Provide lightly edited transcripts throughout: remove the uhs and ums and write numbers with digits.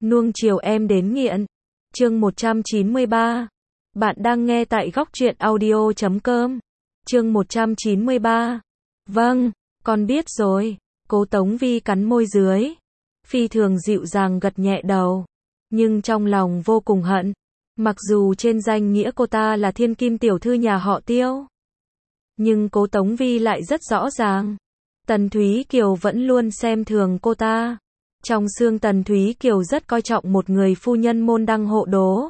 Nuông chiều em đến nghiện. Chương 193. Bạn đang nghe tại góc truyện audio.com. Chương 193. Vâng, con biết rồi. Cố Tống Vi cắn môi dưới. Phi thường dịu dàng gật nhẹ đầu. Nhưng trong lòng vô cùng hận. Mặc dù trên danh nghĩa cô ta là thiên kim tiểu thư nhà họ Tiêu. Nhưng Cố Tống Vi lại rất rõ ràng. Tần Thúy Kiều vẫn luôn xem thường cô ta. Trong xương Tần Thúy Kiều rất coi trọng một người phu nhân môn đăng hộ đố.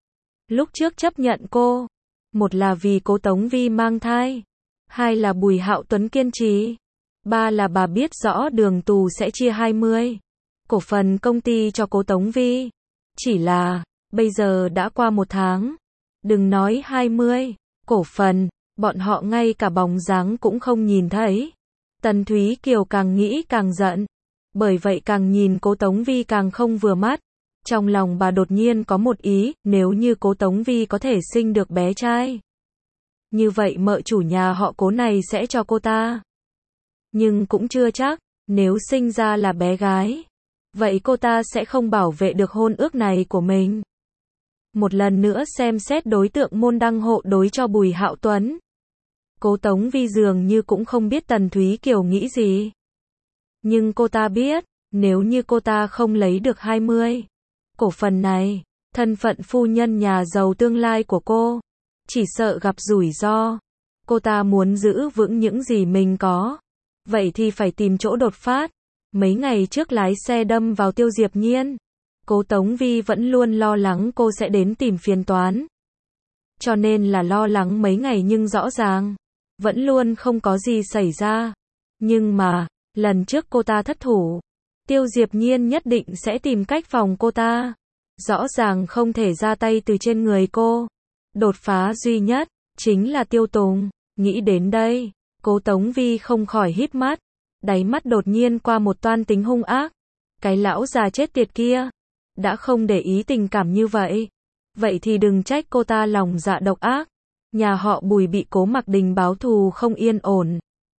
Lúc trước chấp nhận cô, một là vì Cố Tống Vi mang thai, hai là Bùi Hạo Tuấn kiên trì, ba là bà biết rõ Đường Tù sẽ chia 20 cổ phần công ty cho Cố Tống Vi. Chỉ là, bây giờ đã qua 1 tháng, đừng nói 20 cổ phần, bọn họ ngay cả bóng dáng cũng không nhìn thấy. Tần Thúy Kiều càng nghĩ càng giận, bởi vậy càng nhìn Cố Tống Vi càng không vừa mắt. Trong lòng bà đột nhiên có một ý, nếu như Cố Tống Vi có thể sinh được bé trai, như vậy mợ chủ nhà họ Cố này sẽ cho cô ta. Nhưng cũng chưa chắc, nếu sinh ra là bé gái, vậy cô ta sẽ không bảo vệ được hôn ước này của mình. Một lần nữa xem xét đối tượng môn đăng hộ đối cho Bùi Hạo Tuấn. Cố Tống Vi dường như cũng không biết Tần Thúy Kiều nghĩ gì. Nhưng cô ta biết, nếu như cô ta không lấy được 20 cổ phần này, thân phận phu nhân nhà giàu tương lai của cô, chỉ sợ gặp rủi ro. Cô ta muốn giữ vững những gì mình có, vậy thì phải tìm chỗ đột phát. Mấy ngày trước lái xe đâm vào Tiêu Diệp Nhiên, Cố Tống Vi vẫn luôn lo lắng cô sẽ đến tìm phiền toán. Cho nên là lo lắng mấy ngày nhưng rõ ràng, vẫn luôn không có gì xảy ra. Nhưng mà, lần trước cô ta thất thủ, Tiêu Diệp Nhiên nhất định sẽ tìm cách phòng cô ta. Rõ ràng không thể ra tay từ trên người cô. Đột phá duy nhất, chính là Tiêu Tùng. Nghĩ đến đây, Cố Tống Vi không khỏi híp mắt. Đáy mắt đột nhiên qua một toan tính hung ác. Cái lão già chết tiệt kia, đã không để ý tình cảm như vậy. Vậy thì đừng trách cô ta lòng dạ độc ác. Nhà họ Bùi bị Cố Mặc Đình báo thù không yên ổn.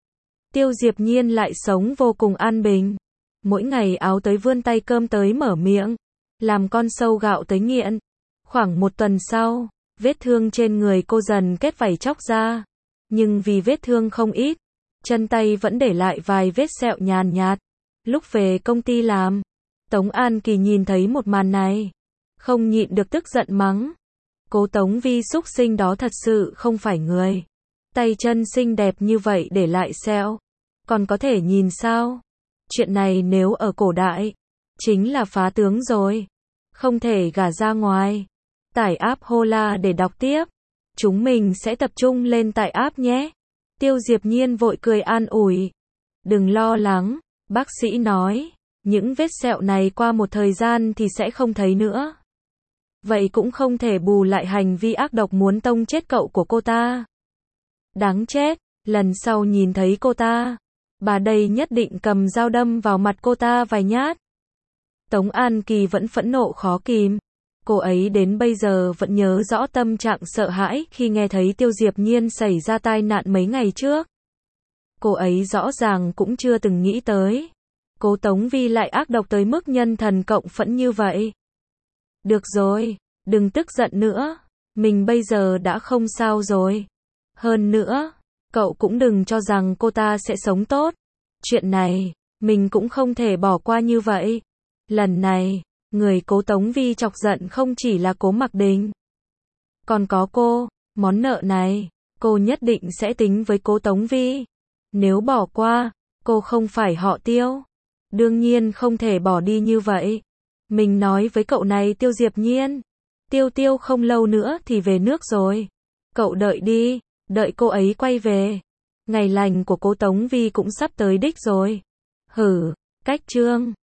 Tiêu Diệp Nhiên lại sống vô cùng an bình. Mỗi ngày áo tới vươn tay cơm tới mở miệng, làm con sâu gạo tới nghiện. Khoảng 1 tuần sau, vết thương trên người cô dần kết vảy chóc ra. Nhưng vì vết thương không ít, chân tay vẫn để lại vài vết sẹo nhàn nhạt. Lúc về công ty làm, Tống An Kỳ nhìn thấy một màn này, không nhịn được tức giận mắng. Cố Tống Vi xúc sinh đó thật sự không phải người. Tay chân xinh đẹp như vậy để lại sẹo, còn có thể nhìn sao? Chuyện này nếu ở cổ đại, chính là phá tướng rồi. Không thể gả ra ngoài. Tải app Hola để đọc tiếp. Chúng mình sẽ tập trung lên tải app nhé. Tiêu Diệp Nhiên vội cười an ủi. Đừng lo lắng, bác sĩ nói, những vết sẹo này qua một thời gian thì sẽ không thấy nữa. Vậy cũng không thể bù lại hành vi ác độc muốn tông chết cậu của cô ta. Đáng chết, lần sau nhìn thấy cô ta, bà đây nhất định cầm dao đâm vào mặt cô ta vài nhát. Tống An Kỳ vẫn phẫn nộ khó kìm. Cô ấy đến bây giờ vẫn nhớ rõ tâm trạng sợ hãi khi nghe thấy Tiêu Diệp Nhiên xảy ra tai nạn mấy ngày trước. Cô ấy rõ ràng cũng chưa từng nghĩ tới. Cố Tống Vi lại ác độc tới mức nhân thần cộng phẫn như vậy. Được rồi, đừng tức giận nữa. Mình bây giờ đã không sao rồi. Hơn nữa, cậu cũng đừng cho rằng cô ta sẽ sống tốt. Chuyện này, mình cũng không thể bỏ qua như vậy. Lần này, người Cố Tống Vi chọc giận không chỉ là Cố Mặc Đình, còn có cô. Món nợ này, cô nhất định sẽ tính với Cố Tống Vi. Nếu bỏ qua, cô không phải họ Tiêu. Đương nhiên không thể bỏ đi như vậy. Mình nói với cậu này Tiêu Diệp Nhiên. Tiêu không lâu nữa thì về nước rồi. Cậu đợi đi, đợi cô ấy quay về. Ngày lành của Cố Tống Vi cũng sắp tới đích rồi. Hử, cách chương.